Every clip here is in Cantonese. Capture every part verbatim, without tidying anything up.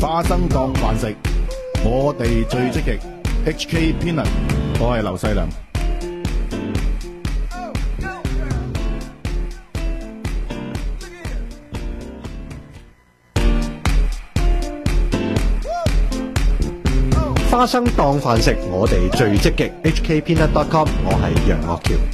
花生當飯食，我哋最積極。H K Peanut， 我係劉細良。 花生當飯食，我哋最積極。H K Peanut dot com， 我係楊岳橋。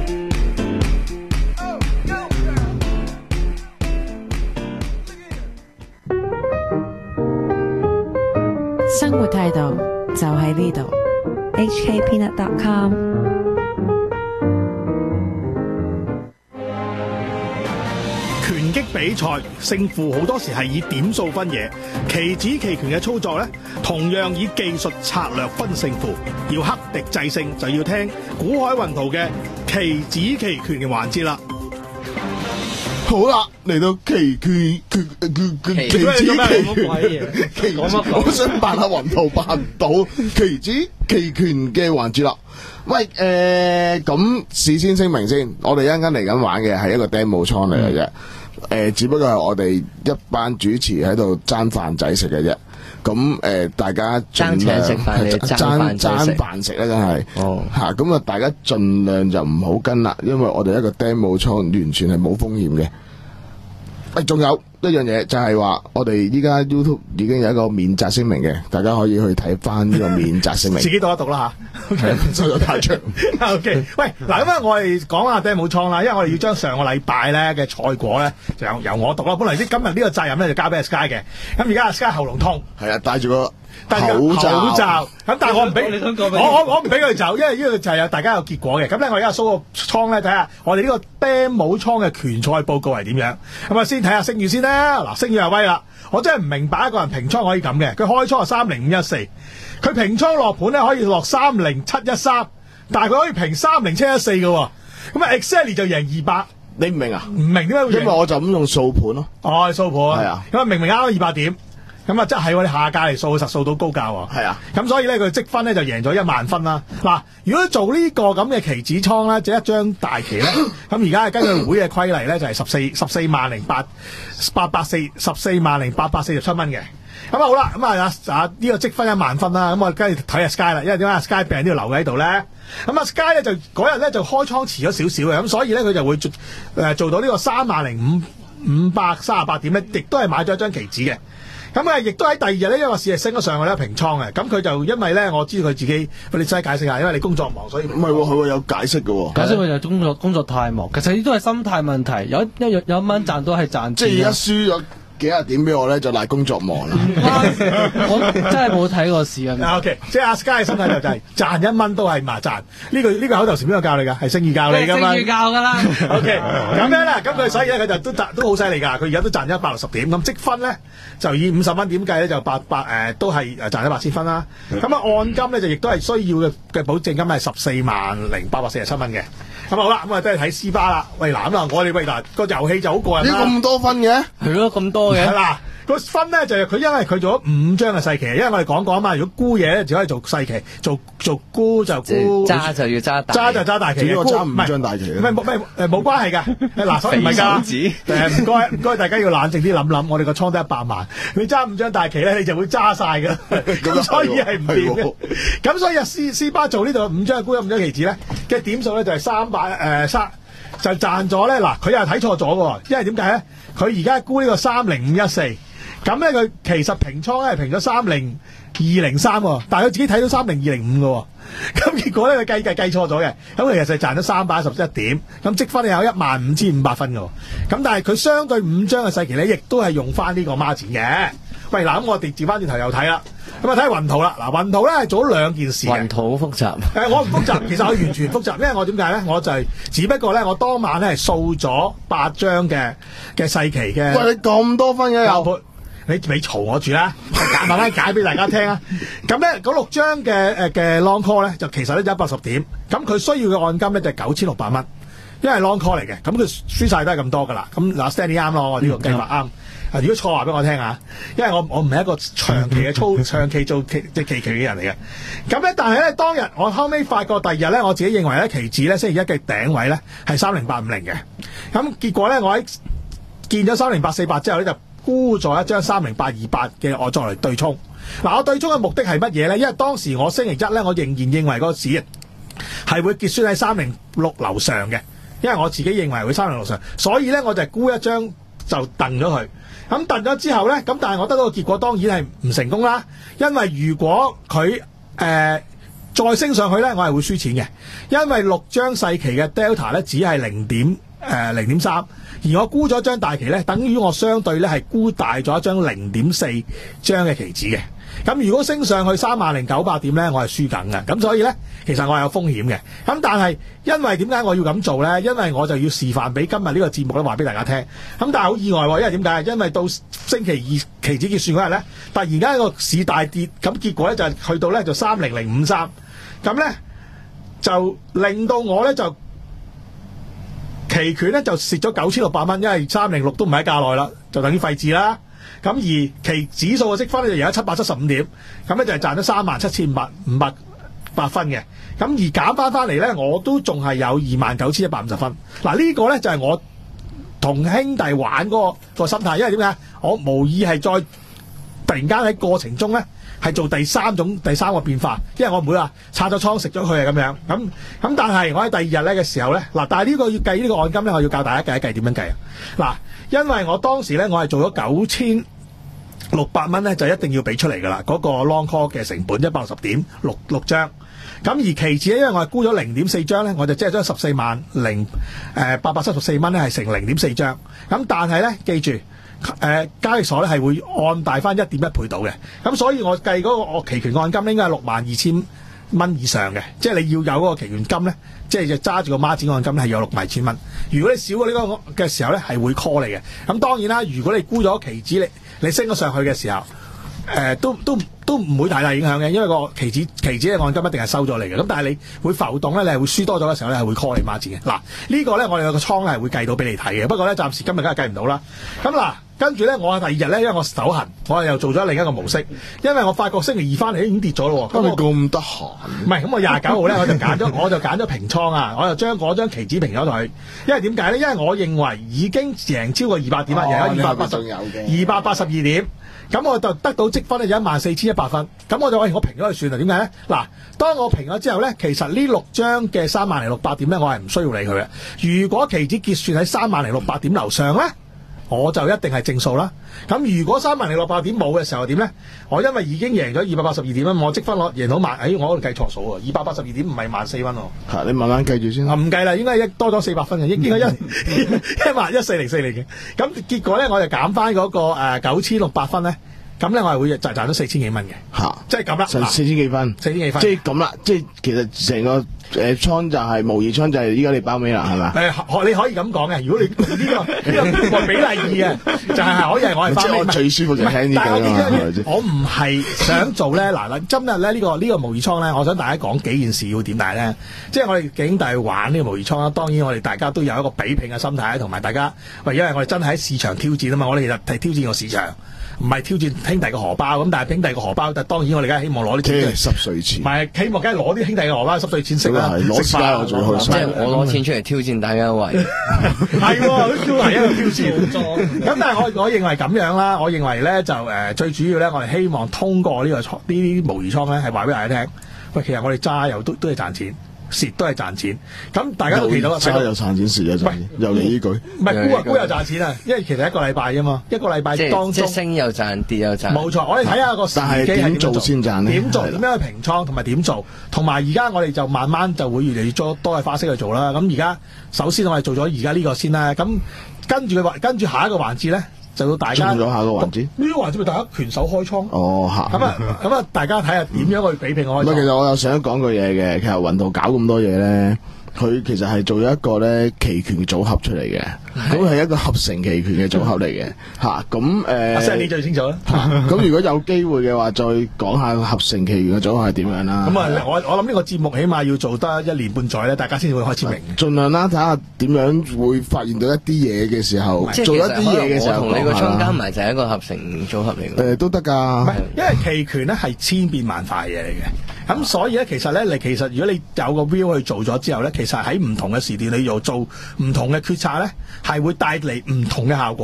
生活態度就喺呢度。 H K Peanut dot com。 拳擊比賽勝負好多時係以點數分野，棋子棋拳嘅操作呢，同樣以技術策略分勝負。要克敵制勝，就要聽古海雲圖嘅棋子棋拳嘅環節啦。 好啦，嚟到棋拳拳拳拳棋子棋拳，棋我想扮下雲圖扮唔到棋子棋拳嘅環節啦。喂，誒，咁事先聲明先，我哋一陣間嚟緊玩嘅係一個 demo 倉嚟嘅啫。誒，只不過係我哋一班主持喺度爭飯仔食嘅啫。咁誒，大家爭請食飯你爭爭飯食咧，真係哦嚇。咁啊，大家盡量就唔好跟啦，因為我哋一個 demo 倉完全係冇風險嘅。誒，仲有一樣嘢就係話，我哋依家 YouTube 已經有一個免責聲明嘅，大家可以去睇翻呢個免責聲明。 自己讀一讀啦吓， 收咗太長。 OK， 喂，嗱咁啊，我哋講下 demo 倉啦，因為我哋要將上個禮拜咧嘅賽果咧，就由由我讀啦。本來啲今日呢個責任咧就交俾阿 Sky 嘅，咁而家阿 Sky 喉嚨痛， 係啊，戴住個戴住口罩， 口罩，咁但係我唔俾你想講咩我我我唔俾佢走，因為呢個就係有大家有結果嘅。咁咧，我而家 show 個倉咧，睇下我哋呢個 demo 倉嘅拳賽報告係點樣。咁啊，先睇下星宇先啦。嗱，星宇係威啦，我真係唔明白一個人平倉可以咁嘅。佢開倉係三零五一四，佢平倉落盤咧可以落三零七一三，但係佢可以平三零七一四嘅。咁啊 ，exactly 就贏二百。 你唔明啊？ 唔明點解會贏？ 因為我就咁用掃盤咯。 哦，掃盤係啊。 咁啊，明明啱咗二百點。咁啊，即係我哋下屆嚟掃實掃到高價喎。 係啊， 咁所以咧佢積分咧就贏咗一萬分啦。嗱，如果做呢個咁嘅棋子倉咧，即一張大棋咧，咁而家係根據會嘅規例咧，就係十四十四萬零八八百四十四萬零八百四十七蚊嘅。咁啊好啦，咁啊啊呢個積分一萬分啦。咁我梗係睇下 Sky 啦，因為點解阿 Sky 病都要留喺度咧？咁啊 Sky 咧就嗰日咧就開倉遲咗少少嘅，咁所以咧佢就會做誒做到呢個三萬零五五百三十八點咧，亦都係買咗一張棋子嘅。咁啊，亦都喺第二日咧，因為市係升咗上去咧，平倉嘅。咁佢就因為咧，我知道佢自己，你使解釋下，因為你工作忙，所以唔係喎，佢有解釋嘅喎。 解釋佢就工作工作太忙，其實呢都係心態問題。有一有有一蚊賺都係賺錢。 即係而家輸咗幾廿點俾我咧，就賴工作忙啦。 我真係冇睇過市啊。 O K， 即係阿 Sky 嘅心態就係賺一蚊都係麻賺。呢個呢個口頭禪邊個教你㗎？係星宇教你㗎嘛？ 星宇教㗎啦。 O K， 咁樣啦，咁佢所以咧佢就都賺都好犀利㗎。佢而家都賺咗一百六十點，咁積分咧就以五十蚊點計咧就八百誒都係誒賺咗八千分啦。咁啊按金咧就亦都係需要嘅嘅保證金係十四萬零八百四十七蚊嘅。咁好啦，咁啊都係睇 C 巴啦。喂嗱咁啊，我哋喂嗱個遊戲就好過癮啦。 呢咁多分嘅？ 係咯，咁多嘅。 嗱個分咧就係佢因為佢做咗五張嘅細棋，因為我哋講過啊嘛，如果沽嘢咧就可以做細棋，做做沽就沽， 揸就要揸大， 揸就揸大棋嘅， 我揸五張大棋唔係冇咩誒冇關係㗎。嗱，所以唔係㗎。誒唔該唔該，大家要冷靜啲諗諗，我哋個倉得一百萬，你揸五張大棋咧，你就會揸晒㗎。咁所以係唔掂嘅。咁所以啊，斯斯巴做呢度五張沽咗五張棋子咧嘅點數咧就係三百誒三。就賺咗咧，嗱佢又睇錯咗喎，因為點解咧？佢而家沽呢個三零五一四，咁咧佢其實平倉咧係平咗三零二零三喎，但係佢自己睇到三零二零五嘅喎，咁結果咧佢計計計錯咗嘅，咁佢其實賺咗三百一十一點，咁積分有一萬五千五百分嘅喎，咁但係佢相對五張嘅細期咧，亦都係用翻呢個孖展嘅。喂，嗱咁我哋調翻轉頭又睇啦，咁啊睇雲圖啦，嗱雲圖咧係做咗兩件事嘅。 雲圖好複雜。 誒，我唔複雜，其實我完全複雜，因為我點解咧？我就係、是、只不過咧，我當晚咧係掃咗八張嘅嘅細期嘅。 喂，你咁多分嘅又？ 你你嘈我住啦，慢慢解俾大家聽啊！咁咧嗰六張嘅誒嘅 long call 咧，就其實咧就一百十點，咁佢需要嘅按金咧就係九千六百蚊，因為 long call 嚟嘅，咁佢輸晒都係咁多噶啦。咁嗱 Stanley 啱咯，我呢個計法啱。啊，如果錯話俾我聽啊，因為我我唔係一個長期嘅操長期做期即係期期嘅人嚟嘅。咁咧，但係咧當日我後尾發覺第二日咧，我自己認為咧期指咧星期一嘅頂位咧係三零八五零嘅。咁結果咧，我喺見咗三零八四八之後咧就沽咗一張三零八二八嘅我作嚟對沖。嗱，我對沖嘅目的係乜嘢咧？因為當時我星期一咧，我仍然認為個市係會結算喺三零六樓上嘅，因為我自己認為會三零六上，所以咧我就係沽一張就掟咗佢。咁掟咗之後咧，咁但係我得到個結果當然係唔成功啦，因為如果佢誒、呃、再升上去咧，我係會輸錢嘅，因為六張細期嘅 Delta 咧只係零點誒零點三，而我沽咗張大期咧，等於我相對咧係沽大咗一張零點四張嘅期指嘅。咁如果升上去三萬零九百點咧，我係輸緊嘅。咁所以咧，其實我係有風險嘅。咁但係因為點解我要咁做咧？因為我就要示範俾今日呢個節目咧話俾大家聽。咁但係好意外喎，因為點解？因為到星期二期指結算嗰日咧，突然間個市大跌，咁結果咧就係去到咧就三零零五三，咁咧就令到我咧就期權咧就蝕咗九千六百蚊，因為三零六都唔喺價內啦，就等於廢紙啦。咁而期指數嘅積分咧就而家七百七十五點，咁咧就係賺咗三萬七千五百五百八分嘅。咁而減翻翻嚟咧，我都仲係有二萬九千一百五十分。嗱、這個、呢個咧就係、是、我同兄弟玩嗰、那個、那個心態，因為點解？我無意係再突然間喺過程中咧係做第三種第三個變化，因為我唔會話拆咗倉食咗佢啊咁樣。咁咁但係我喺第二日咧嘅時候咧，嗱，但係呢個要計呢個按金咧，我要教大家計一計點樣計啊。嗱。因為我當時咧，我係做咗九千六百蚊咧，就一定要俾出嚟噶啦。嗰、那個 long call 嘅成本一百六十點六六張。咁而期指咧，因為我係沽咗零點四張咧，我就即係將十四萬零誒八百七十四蚊咧係成零點四張。咁但係咧，記住誒、呃、交易所咧係會按大翻一點一倍到嘅。咁所以我計嗰個我期權按金應該係六萬二千蚊以上嘅，即係你要有嗰個期權金咧，即係就揸住個孖展按金咧係有六萬二千蚊。如果你少過呢個嘅時候咧，係會 call 你嘅。咁當然啦，如果你沽咗期指，你你升咗上去嘅時候，誒、呃、都都都唔會太大影響嘅，因為個期指期指嘅按金一定係收咗你嘅。咁但係你會浮動咧，你係會輸多咗嘅時候咧，係會 call 你孖展嘅。嗱、這個、呢個咧，我哋有個倉咧係會計到俾你睇嘅。不過咧，暫時今日梗係計唔到啦。咁嗱。跟住咧，我第二日咧，因為我手痕，我又做咗另一個模式，因為我發覺星期二翻嚟已經跌咗咯。 咁你咁得閒？ 唔係，咁我廿九號咧，我就揀咗，我就揀咗平倉啊！我就將嗰張期指平咗佢，因為點解咧？因為我認為已經贏超過二百點啦，贏咗二百八十二百八十二點，咁我就得到積分咧有一萬四千一百分，咁我就喂我平咗佢算啦。點解咧？嗱，當我平咗之後咧，其實呢六張嘅三萬零六百點咧，我係唔需要理佢嘅。如果期指結算喺三萬零六百點樓上咧，我就一定係正數啦。咁如果三萬零六百點冇嘅時候點咧？我因為已經贏咗二百八十二點啦，我積分攞贏到萬，誒我嗰度計錯數喎，二百八十二點唔係萬四分喎。 嚇，你慢慢計住先。 啊唔計啦，應該一多咗四百分嘅，應該一一萬一四零四嚟嘅。咁結果咧，我就減翻嗰個誒九千六百分咧。咁咧，我係會賺賺咗四千幾蚊嘅，嚇，即係咁啦， 四千幾分， 四千幾分， 即係咁啦，即係其實成個誒倉就係模擬倉，就係依家你包尾啦，係咪？ 誒，你可以咁講嘅。如果你呢個呢個個比例二嘅，就係可以係我係包尾。即係我最舒服就聽呢句啦。我唔係想做咧，嗱嗱，今日咧呢個呢個模擬倉咧，我想大家講幾件事要點解咧？即係我哋幾大玩呢個模擬倉啦。當然我哋大家都有一個比拼嘅心態，同埋大家喂，因為我哋真係喺市場挑戰啊嘛。我哋其實係挑戰個市場。唔係挑戰兄弟嘅荷包，咁但係兄弟嘅荷包，但係當然我哋梗係希望攞啲錢， 濕碎錢。唔係希望梗係攞啲兄弟嘅荷包濕碎錢食啦， 攞私家我最開心。 即係我攞錢出嚟挑戰大家位， 係喎，都係一個挑戰。咁但係我我認為咁樣啦，我認為咧就誒、呃、最主要咧，我哋希望通過呢、呢個倉呢啲模擬倉咧，係話俾大家聽。喂，其實我哋揸又都都係賺錢。蝕都係賺錢，咁大家都見到啦。 揸又賺錢，蝕又賺錢，又嚟呢句。 唔係沽啊沽又賺錢啊，因為其實一個禮拜啫嘛，一個禮拜當中即係升又賺，跌又賺。 冇錯，我哋睇下個時機係點做先賺咧？ 點做？點樣去平倉同埋點做？同埋而家我哋就慢慢就會越嚟越多多嘅花式去做啦。咁而家首先我哋做咗而家呢個先啦。咁跟住嘅跟住下一個環節咧。就到大家咗下個環節， 呢個環節咪大家拳手開倉哦嚇， 咁啊咁啊，大家睇下點樣去比拼開倉。 唔係，其實我又想講句嘢嘅，其實雲圖搞咁多嘢咧，佢其實係做咗一個咧期權組合出嚟嘅，咁係一個合成期權嘅組合嚟嘅嚇。咁誒， 阿 Sir 你最清楚啦。 咁如果有機會嘅話，再講下合成期權嘅組合係點樣啦。 咁啊，我我諗呢個節目起碼要做得一年半載咧，大家先會開始明。 盡量啦，睇下點樣會發現到一啲嘢嘅時候，做一啲嘢嘅時候， 我同你個倉加埋就係一個合成組合嚟嘅。 誒，都得㗎。 唔係，因為期權咧係千變萬化嘅嘢嚟嘅。咁所以咧，其實咧，你其實如果你有個 view 去做咗之後咧，其實喺唔同嘅時段你又做唔同嘅決策咧，係會帶嚟唔同嘅效果。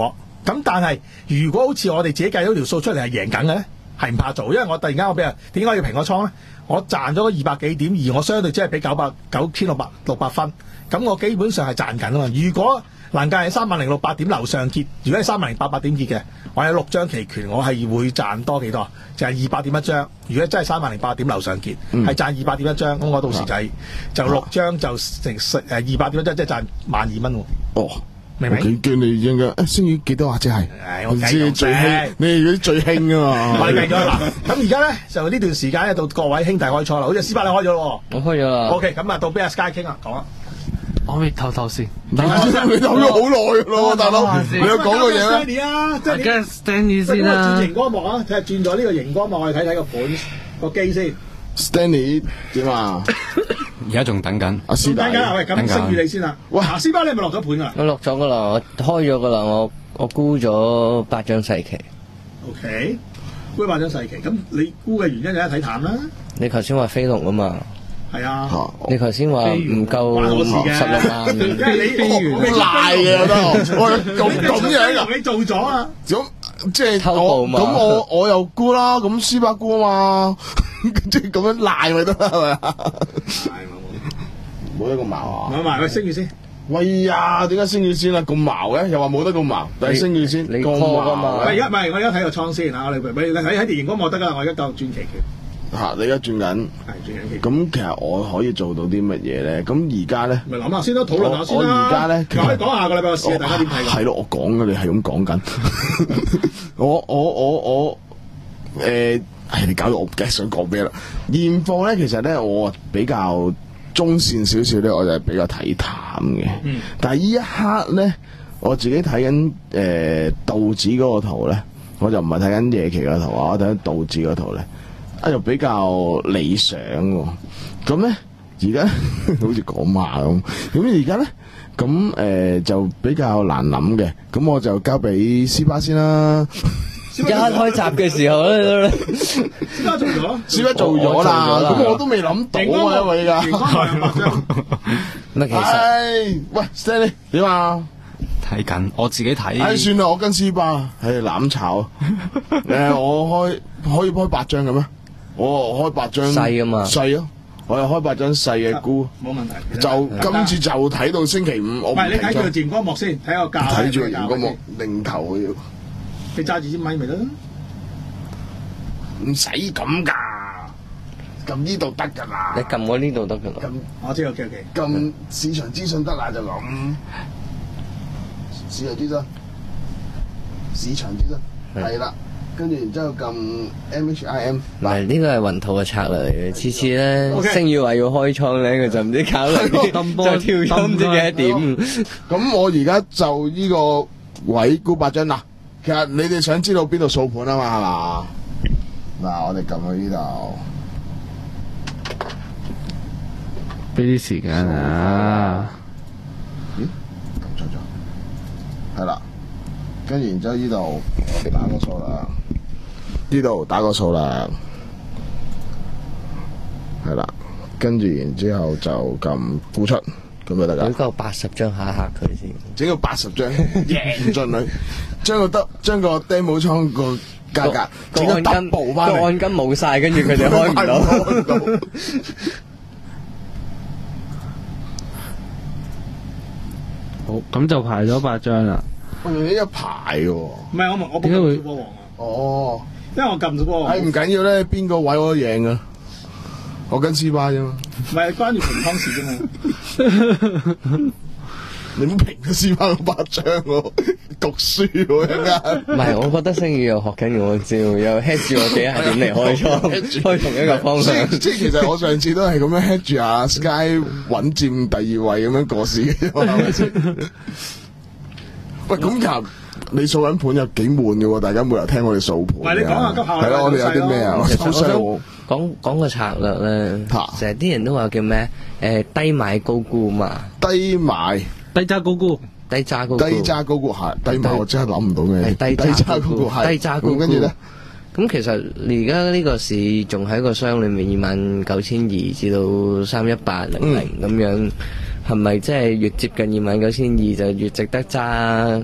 咁但係如果好似我哋自己計咗條數出嚟係贏緊嘅咧，係唔怕做，因為我突然間我俾人點解要平個倉咧？我賺咗二百幾點，而我相對只係俾九百九千六百六百分，咁我基本上係賺緊啊嘛。如果欄價係三萬零六百點樓上結，如果係三萬零八百點結嘅，我有六張期權，我係會賺多幾多？就係二百點一張。如果真係三萬零八百點樓上結，係、嗯、賺二百點一張，咁我到時就係、是、就六張就成誒二百點一張，即係賺萬二蚊喎。哦。明唔明？ 叫你應該誒，星月幾多啊？即係， 我知最興，你哋嗰啲最興啊嘛。 我計咗嗱，咁而家咧就呢段時間咧到各位兄弟開倉啦，好似斯巴你開咗咯。 我開咗啦。 OK，咁啊到俾阿 Sky 傾啦，講啦。 我未唞唞先， 你唞咗好耐咯，大佬，你有講過嘢咩？啊，即係你 Stanley 先啦。 轉熒光幕啊，睇下轉咗呢個熒光幕，我哋睇睇個盤個機先。 Stanley 點啊？ 而家仲等緊， 阿斯巴，喂，咁星宇你先啦。喂，阿斯巴你係咪落咗盤啊？ 我落咗噶啦，我開咗噶啦，我我沽咗八張細期。 O K， 沽八張細期，咁你沽嘅原因就係睇淡啦。 你頭先話飛龍啊嘛。係啊， 你頭先話唔夠十六萬， 因為你好賴嘅我都，我咁咁樣啊？ 你做咗啊？ 咁即係我咁我我又沽啦，咁斯巴沽啊嘛，即係咁樣賴咪得啦，係咪啊？冇得咁矛啊！ 冇埋，喂，星宇先。 喂呀，點解星宇先啊？咁矛嘅，又話冇得咁矛，但係星宇先。 你錯㗎嘛？ 喂，而家唔係，我而家睇個倉先嚇，我哋喂你睇喺電熒光幕得㗎啦，我而家夠轉期權。 嚇！你而家轉緊。係轉緊期權。咁其實我可以做到啲乜嘢咧？咁而家咧。咪諗下先咯，討論下先啦。我而家咧，可以講下個禮拜個市，大家點睇㗎？係咯，我講嘅，你係咁講緊。我我我我誒，係你搞到我唔記得想講咩啦。現況咧，其實咧，我比較。中線少少咧，我就係比較睇淡嘅。嗯、但係呢一刻咧，我自己睇緊誒道指嗰個圖咧，我就唔係睇緊夜期個圖啊，我睇緊道指嗰圖咧，啊又比較理想喎。咁咧而家好似講馬咁，咁而家咧咁誒就比較難諗嘅。咁我就交俾斯巴先啦。 一開閘嘅時候咧， 斯巴做咗， 斯巴做咗啦，咁我都未諗到啊，因為而家， 乜其實？ 喂 ，Stanley 點啊？ 睇緊，我自己睇。 唉，算啦，我跟斯巴，唉攬炒。誒，我開可以開八張嘅咩？我開八張細啊嘛， 細啊，我又開八張細嘅股， 冇問題。 就今次就睇到星期五，我唔係你睇住個熒光幕先，睇個價。 睇住個熒光幕，擰頭要。 你揸住支咪咪得， 唔使咁噶，撳呢度得噶啦。 你撳我呢度得噶啦。 我知 OK OK。 撳市場資訊得啦就咁。市場資訊，市場資訊係啦，跟住然之後撳 M H I M。 嗱，呢個係雲圖嘅策略嚟嘅，次次咧星宇話要開倉咧，佢就唔知考慮就跳咗唔知幾多點。 咁我而家就呢個位沽八張啦。其實你哋想知道邊度掃盤啊嘛，係嘛？嗱，我哋撳去呢度， 俾啲時間啊。 咦？撳錯咗，係啦。跟住然之後呢度我哋打個數啦，呢度打個數啦，係啦。跟住然之後就撳沽出。咁就得噶， 整夠八十張嚇嚇佢先， 整個八十張贏盡佢，將個得將個 demo 倉個價格整個 double 翻嚟， 個按金冇晒，跟住佢哋開唔到。 好，咁就排咗八張啦。 我哋呢一排喎， 唔係我我點解會波王啊？ 哦， 因為我撳咗波王。 係唔緊要咧，邊個位我都贏噶。我跟斯巴啫嘛， 唔係關住平倉事啫嘛。 你唔好平咗斯巴嗰八張喎，讀書喎一間。 唔係，我覺得星宇又學緊我招，又 head 住我幾廿點嚟開倉，開同一個方向。 即係其實我上次都係咁樣 head 住阿 Sky 穩佔第二位咁樣過市嘅，係咪先？喂，咁其實你掃緊盤有幾悶嘅喎？大家每日聽我哋掃盤。 唔係你講下急下。 係咯，我哋有啲咩啊？ 其實我想講講個策略咧，成日啲人都話叫咩？誒，低買高沽嘛。 低買低揸高沽， 低揸高沽。 低揸高沽係低買，我真係諗唔到咩。 低揸高沽係低揸高沽。 跟住咧， 咁其實而家呢個市仲喺個箱裏面二萬九千二至到三一八零零咁樣，係咪即係越接近二萬九千二就越值得揸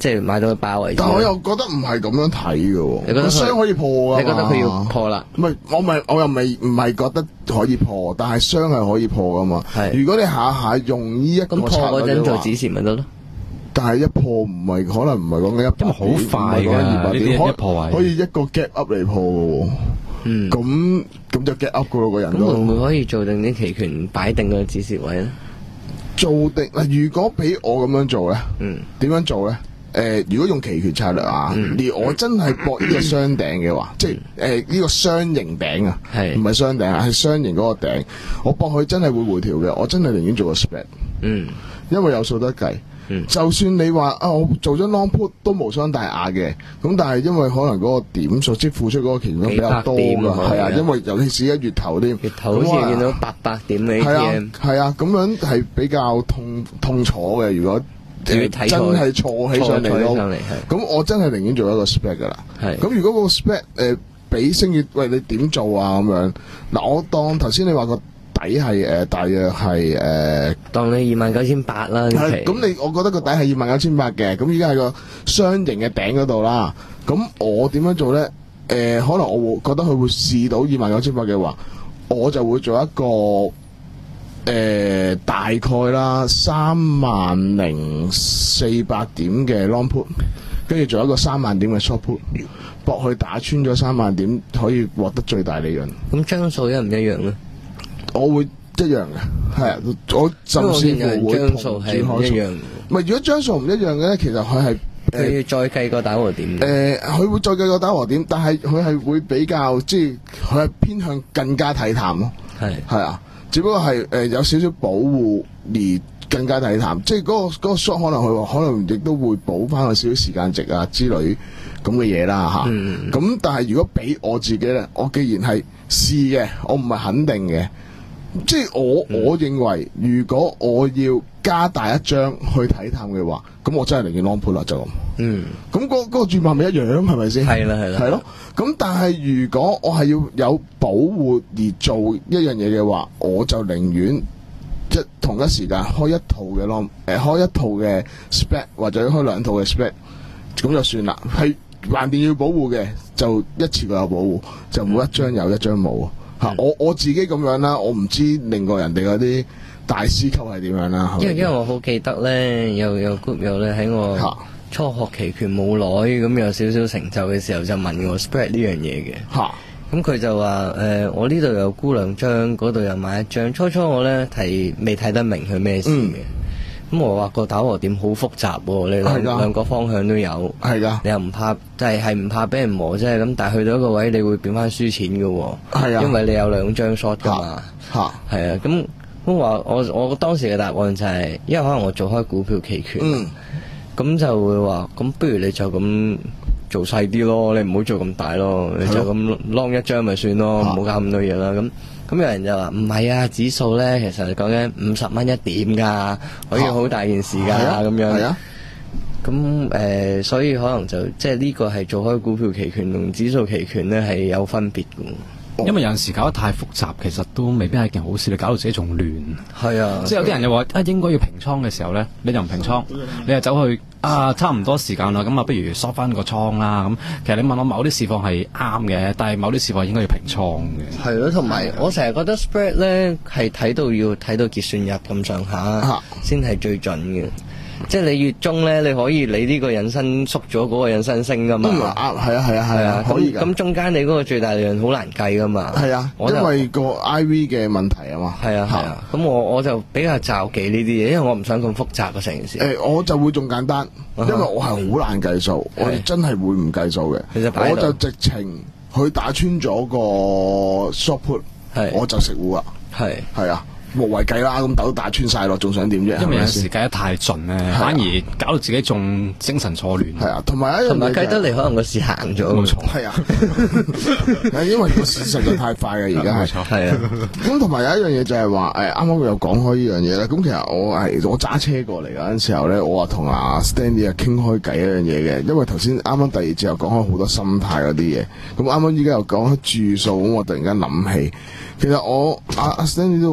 即係買到個包為止。 但我又覺得唔係咁樣睇嘅喎， 你覺得箱可以破㗎嘛？ 你覺得佢要破啦？ 唔係，我咪我又未唔係覺得可以破，但係箱係可以破㗎嘛。 係。 如果你下下用呢一個咁破嗰陣做指示咪得咯？ 但係一破唔係可能唔係講緊一百點， 因為好快㗎呢啲一破位，可以一個 gap up 嚟破嘅喎。 嗯。 咁咁就 gap up 㗎咯，個人都。 咁會唔會可以做定啲期權擺定個指示位咧？ 做定嗱，如果俾我咁樣做咧，嗯，點樣做咧？誒、呃，如果用期權策略啊，嗯、而我真係搏呢個雙頂嘅話，即係誒呢個雙形頂啊，係唔係雙頂啊？係雙形嗰個頂，我搏佢真係會回調嘅，我真係寧願做個 spread，嗯，因為有數得計。嗯、就算你話啊，我做咗 long put 都無傷大雅嘅，咁但係因為可能嗰個點數即係付出嗰個期權比較多㗎，係啊，因為尤其是而家月頭添， 月頭好似見到八百點嘅 A T M， 係啊，咁樣係比較痛痛楚嘅。如果呃、真係錯起上嚟咯，咁我真係寧願做一個 spread 噶啦。咁如果個 spread 誒俾星月，喂你點做啊？咁樣嗱，我當頭先你話個底係誒大約係誒，呃、 當你二萬九千八啦。 係咁你，我覺得個底係二萬九千八嘅。咁依家係個雙形嘅頂嗰度啦。咁我點樣做咧？誒、呃，可能我會覺得佢會試到二萬九千八嘅話，我就會做一個。誒、呃，大概啦，三萬零四百點嘅 long put， 跟住做一個三萬點嘅 short put， 搏去打穿咗三萬點，可以獲得最大利潤。 咁張數一唔一樣咧？ 我會一樣嘅，係啊，我甚至乎會張數係唔一樣。 唔係，如果張數唔一樣嘅咧，其實佢係佢要再計個打和點。 誒、呃，佢會再計個打和點，但係佢係會比較，即係佢係偏向更加睇淡咯。係係啊。只不過係誒、呃、有少少保護而更加睇淡，即係嗰、那個嗰、那個 short 可能佢可能亦都會補翻個少少時間值啊之類咁嘅嘢啦嚇。咁、嗯、但係如果俾我自己咧，我既然係試嘅，我唔係肯定嘅，即係我、嗯、我認為如果我要加大一張去睇淡嘅話，咁我真係寧願 long put 啦就咁。嗯，咁嗰嗰個轉碼咪一樣係咪先？係啦係啦，係咯。咁但係如果我係要有保護而做一樣嘢嘅話，我就寧願一同一時間開一套嘅 long， 誒、呃、開一套嘅 spread 或者開兩套嘅 spread， 咁就算啦。係橫掂要保護嘅，就一次過有保護，就冇一張有一張冇吓、嗯。我我自己咁樣啦，我唔知另外人哋嗰啲大師級係點樣啦。 因為因為我好記得咧，有有 group 友咧喺我初學期權冇耐，咁有少少成就嘅時候就問我 spread 呢樣嘢嘅。吓，咁佢就話誒、呃，我呢度有沽兩張，嗰度又買一張。初初我咧睇未睇得明佢咩事嘅。咁、嗯、我話個打和點好複雜喎，你兩兩個方向都有。係噶，你又唔怕，就係係唔怕俾人磨啫。咁但係去到一個位，你會變翻輸錢嘅。係啊，因為你有兩張 short 噶嘛。吓，係啊。咁咁話我我當時嘅答案就係、是，因為可能我做開股票期權。嗯。咁就會話，咁不如你就咁做細啲咯，你唔好做咁大咯，你就咁 long 一張咪算咯，唔好搞咁多嘢啦。咁咁有人就話唔係啊，指數咧其實講緊五十蚊一點㗎，可以好大件事㗎咁樣。係啊。咁誒、呃，所以可能就即係呢個係做開股票期權同指數期權咧係有分別嘅。 因為有陣時搞得太複雜，其實都未必係一件好事，你搞到自己仲亂。係啊，即係有啲人又話啊，應該要平倉嘅時候咧，你就唔平倉，你就走去啊，差唔多時間啦，咁啊，不如縮翻個倉啦。咁其實你問我某啲市況係啱嘅，但係某啲市況應該要平倉嘅。係咯，同埋我成日覺得 spread 咧係睇到要睇到結算日咁上下先係最準嘅。即係你月中咧，你可以你呢個引申縮咗，嗰個引申升噶嘛？啱、嗯，係啊，係啊，係啊，可以。咁中間你嗰個最大利潤好難計噶嘛？係啊，因為個 I V 嘅問題啊嘛。係啊，係啊。咁我我就比較罩忌呢啲嘢，因為我唔想咁複雜嘅成件事。誒、欸，我就會仲簡單，因為我係好難計數，我真係會唔計數嘅。我就直情佢打穿咗個 short put， 我就食糊啦。係，係啊。無謂計啦，咁豆打穿晒咯，仲想點啫？因為有時計得太盡咧，反而搞到自己仲精神錯亂。係啊，同埋一樣嘢，同埋計得嚟可能個市行咗。冇錯，係啊，係因為個市實在太快嘅，而家係。係啊，咁同埋有一樣嘢就係話，誒，啱啱又講開呢樣嘢咧。咁其實我係我揸車過嚟嗰陣時候咧，我話同阿 Stanley 啊傾開偈一樣嘢嘅，因為頭先啱啱第二節又講開好多心態嗰啲嘢，咁啱啱依家又講開注數，咁我突然間諗起，其實我阿阿 Stanley 都誒。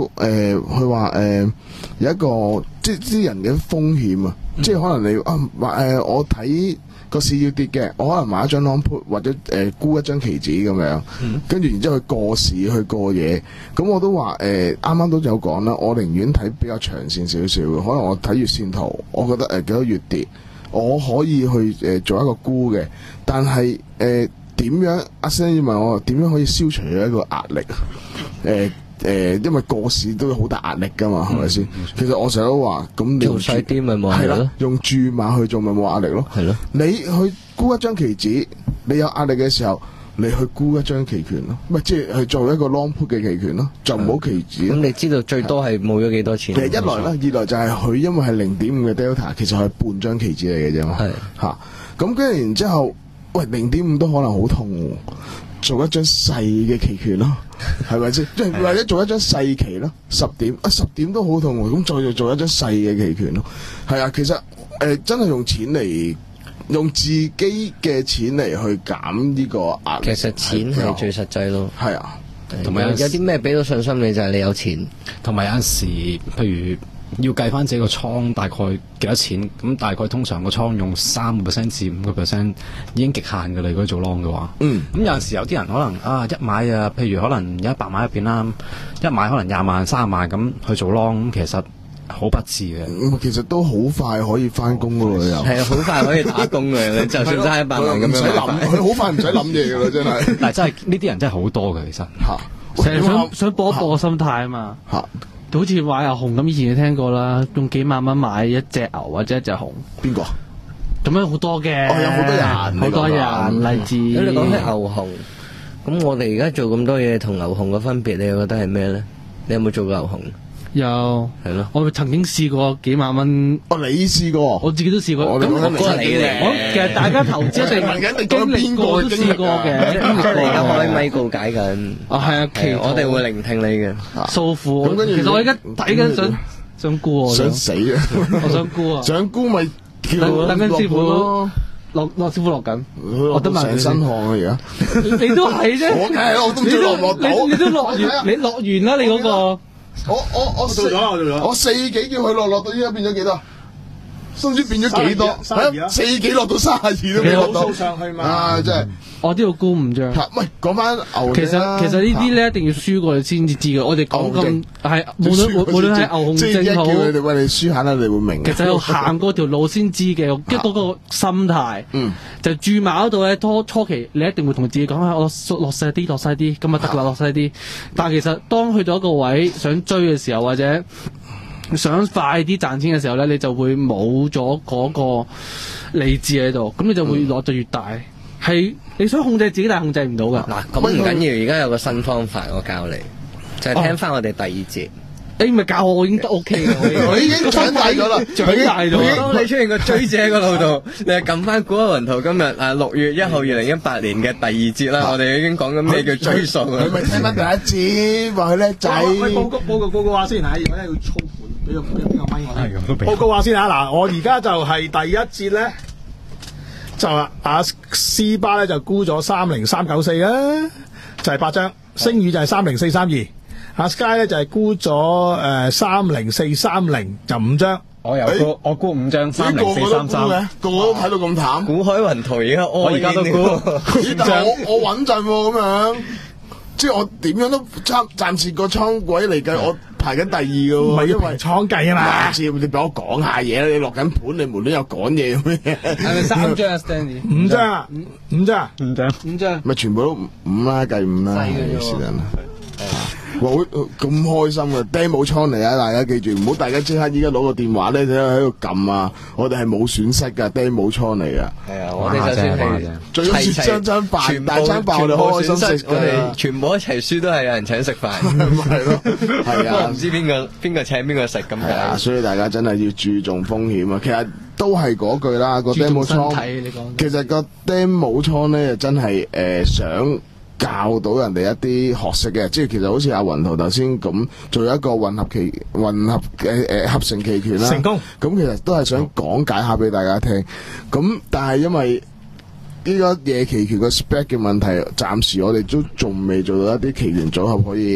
誒，佢話誒有一個即係啲人嘅風險啊，嗯、即係可能你啊話誒，我睇個市要跌嘅，我可能買一張 long put 或者誒、呃、沽一張期指咁樣，跟住、嗯、然之後去過市去過夜，咁我都話誒啱啱都有講啦，我寧願睇比較長線少少嘅，可能我睇月線圖，我覺得誒幾多月跌，我可以去誒、呃、做一個沽嘅，但係誒點樣？阿 Sir 要問我點樣可以消除一個壓力啊？誒、呃。誒、呃，因為個市都好大壓力噶嘛，係咪先？其實我成日都話，咁你做細啲咪冇壓力咯， 用注碼去做咪冇壓力咯。係咯，你去沽一張期指，你有壓力嘅時候，你去沽一張期權咯，咪即係去做一個 long put 嘅期權咯，就唔好期指。咁你知道最多係冇咗幾多錢？ 其實一來啦，二來就係佢因為係零點五嘅 delta，其實係半張期指嚟嘅啫嘛。係吓，咁跟住然之後，喂，零點五都可能好痛喎。做一張細嘅期權咯，係咪先？即係或者做一張細期咯，十點啊，十點都好痛喎。咁再做做一張細嘅期權咯，係啊。其實誒、呃，真係用錢嚟，用自己嘅錢嚟去減呢個壓力。 其實錢係最實際咯。 係啊， 同埋有啲咩俾到信心你就係你有錢。 同埋有陣時，譬如。要計翻自己個倉大概幾多錢，咁大概通常個倉用三個 percent 至五個 percent 已經極限㗎啦。如果做 long 嘅話，嗯，咁有陣時有啲人可能啊一買啊，譬如可能有一百萬入邊啦，一買可能廿萬、三十萬咁去做 long，咁其實好不智嘅。 嗯，其實都好快可以翻工㗎喎，又係啊，好快可以打工嘅，就算揸一百萬咁樣，唔使諗，佢好快唔使諗嘢㗎啦，真係。 但係真係呢啲人真係好多嘅，其實嚇，成日想想搏一搏個心態啊嘛嚇。好似買牛熊咁，以前你聽過啦，用幾萬蚊買一隻牛或者一隻熊。 邊個？ 咁樣好多嘅。 哦，有好多人， 好多人，例子。 你講起牛熊，咁我哋而家做咁多嘢，同牛熊嘅分別，你又覺得係咩咧？你有冇做過牛熊？ 有。係咯。我曾經試過幾萬蚊。 哦，你試過？ 我自己都試過。 咁我講你嚟。 我其實大家投資一定經歷過都試過嘅。 即係你而家開咪告解緊。 啊，係啊，其我哋會聆聽你嘅訴苦。咁跟住，其實我而家睇緊想想沽啊， 想死啊！ 我想沽啊！ 想沽咪叫等緊師傅咯。落落師傅落緊， 我得成身汗啊！而家你都係啫。 我梗係我都唔知落唔落到。 你都落完，你落完啦！你嗰個。 我我我做咗啦，我做咗。我四幾叫佢落落到依家變咗幾多？都唔知變咗幾多？係啊，四幾落到三十二都未落到。上去嘛？啊，真係。 我都要沽五張。 喂，講翻牛。 其實其實呢啲咧一定要輸過先至知嘅。我哋講咁係無論無論係牛熊證好， 叫你哋喂你輸下啦，你會明。 其實要行嗰條路先知嘅，即係嗰個心態。嗯。就注碼嗰度咧，初初期你一定會同自己講下，我落細啲，落細啲，咁啊得啦，落細啲。但係其實當去到一個位想追嘅時候，或者想快啲賺錢嘅時候咧，你就會冇咗嗰個理智喺度，咁你就會落得越大。係、嗯、你想控制自己，但係控制唔到㗎。 嗱，咁唔緊要，而家有個新方法，我教你，就係、是、聽翻我哋第二節。 你咪教我，我已經得 OK 嘅， 我已經長大咗啦， 長大咗。 當你出現個追者嗰路度，你係撳翻古海雲圖今日啊六月一號二零一八年嘅第二節啦，我哋已經講緊咩叫追數啊？ 佢咪聽翻第一節，話佢叻仔。 喂，報告報告報告話先嚇，而家要操盤，俾個俾個咪我。報告話先嚇，嗱，我而家就係第一節咧，就阿斯巴咧就沽咗三零三九四啦，就係八張，星宇就係三零四三二。阿 Sky 咧就係沽咗誒三零四三零就五張， 我又沽我沽五張三零四三三， 個個都睇到咁淡。 古海雲圖而家我而家都沽， 但係我我穩陣喎咁樣，即係我點樣都暫暫時個倉位嚟計，我排緊第二嘅喎。 唔係因為倉計啊嘛。 下次你俾我講下嘢啦，你落緊盤，你無端有講嘢咩？ 係咪三張啊 Stanley？ 五張啊，五張啊， 五張，五張。 咪全部都五啦，計五啦。 細嘅啫。 好咁開心嘅 demo 倉嚟啊！大家記住，唔好大家即刻依家攞個電話咧，喺度撳啊！我哋係冇損失噶 demo 倉嚟噶。 係啊，我哋就算係最好似張張飯大餐爆，我哋開開心食。 我哋全部一齊輸都係有人請食飯， 係咯，係啊， 唔知邊個邊個請邊個食咁係啊，所以大家真係要注重風險啊！其實都係嗰句啦，個 demo 倉，其實個 demo 倉咧，真係誒想教到人哋一啲學識嘅，即係其實好似阿雲圖頭先咁做一個混合期混合誒誒、呃、合成期權啦， 成功。 咁其實都係想講解下俾大家聽。咁但係因為呢個夜期權個 spec 嘅問題，暫時我哋都仲未做到一啲期權組合可以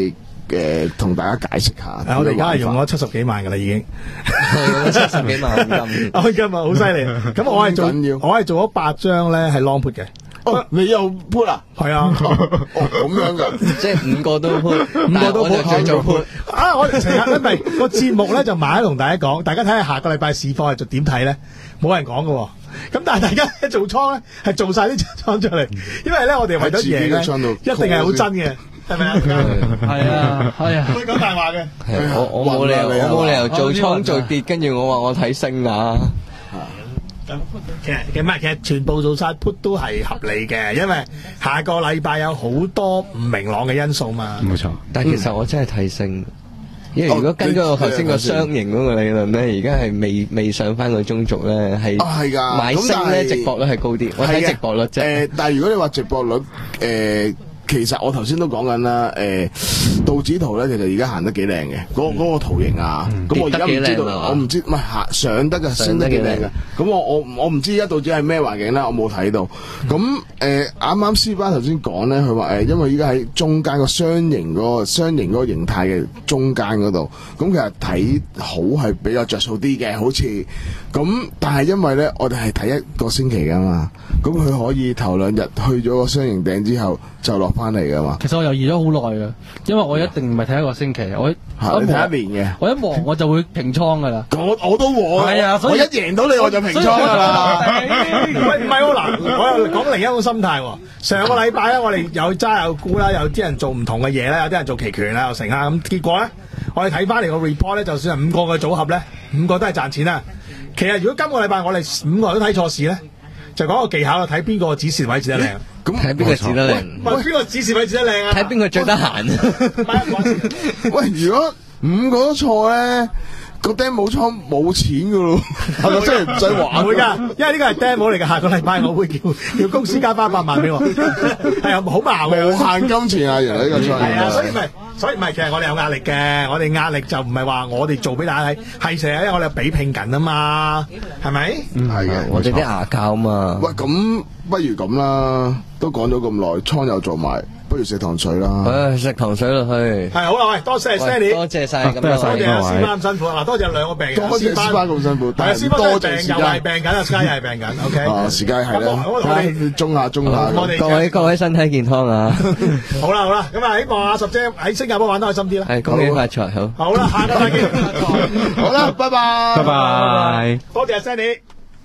誒同大家解釋下。 我哋而家係用咗七十幾萬㗎啦，已經用咗七十幾萬金， 我今日好犀利。咁我係做我係做咗八張咧係 long put 嘅。 哦，你又 put 啊？ 係啊， 哦咁樣噶， 即係五個都 put， 五個都 put， 最做 put。 啊，我哋成日因為個節目咧就埋喺同大家講，大家睇下下個禮拜市況係做點睇咧，冇人講㗎。咁但係大家一做倉咧係做晒啲倉出嚟，因為咧我哋為咗贏咧，一定係好真嘅。係咪啊？ 係啊，係啊， 唔會講大話嘅。 我我冇理由，我冇理由做倉做跌，跟住我話我睇升啊。 咁其實其實其實全部做晒 put 都係合理嘅，因為下個禮拜有好多唔明朗嘅因素嘛。 冇錯， 但係其實我真係睇升，因為如果跟咗我頭先個雙型嗰個理論咧，而家係未未上翻個中軸咧，係係㗎買升咧直播率係高啲。我睇直播率啫。 誒，但係如果你話直播率誒。其實我頭先都講緊啦，誒道指圖咧，其實而家行得幾靚嘅，嗰嗰個圖形啊，咁我而家唔知道，我唔知唔係行上得嘅，升得幾靚嘅，咁我我我唔知而家道指係咩環境啦，我冇睇到。咁誒啱啱 C 巴頭先講咧，佢話誒因為依家喺中間個雙形嗰個雙形嗰個形態嘅中間嗰度，咁其實睇好係比較着數啲嘅，好似咁，但係因為咧我哋係睇一個星期噶嘛，咁佢可以頭兩日去咗個雙形頂之後就落翻嚟噶嘛？ 其實我猶豫咗好耐噶，因為我一定唔係睇一個星期，我我睇一年嘅， 我一望我就會平倉噶啦。 我我都和係啊， 我一贏到你我就平倉噶啦。 喂，唔係喎嗱，我又講另一種心態喎。上個禮拜咧，我哋有揸有沽啦，有啲人做唔同嘅嘢啦，有啲人做期權啦，又成啊咁。結果咧，我哋睇翻嚟個 report 咧，就算係五個嘅組合咧，五個都係賺錢啦。其實如果今個禮拜我哋五個都睇錯市咧，就講個技巧啦，睇邊個指示位置得靚。 咁睇邊個指得靚？ 喂，邊個指示位置得靚啊？ 睇邊個最得閒。 喂，如果五個都錯咧，個 demo 倉冇錢噶咯，係咪真係唔使玩？ 唔會噶，因為呢個係 demo 嚟嘅。下個禮拜我會叫叫公司加翻百萬俾我，係啊，好矛嘅， 無限金錢啊！原來呢個創係啊，所以唔係，所以唔係，其實我哋有壓力嘅，我哋壓力就唔係話我哋做俾大家睇，係成日因為我哋比拼緊啊嘛，係咪？ 嗯，係嘅， 我哋啲牙膠嘛。 喂，咁不如咁啦，都講咗咁耐，倉又做埋。不如食糖水啦！ 唉，食糖水落去。 係好啦，喂，多謝 Stanley， 多謝晒，咁多謝阿師媽咁辛苦。嗱，多謝兩個病人， 多謝師媽咁辛苦。 係啊，師媽都係病，又係病緊，阿 Sky 又係病緊。OK， 啊，時間係啦，我哋中下中下。 各位各位身體健康啊！ 好啦好啦，咁啊，希望阿十姐喺新加坡玩得開心啲啦。 係，恭喜發財，好。 好啦，下個再見。 好啦，拜拜， 拜拜。 多謝阿 Stanley。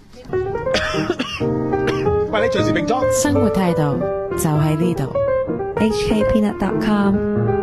喂，你隨時並裝。 生活態度就喺呢度。 H K Peanut dot com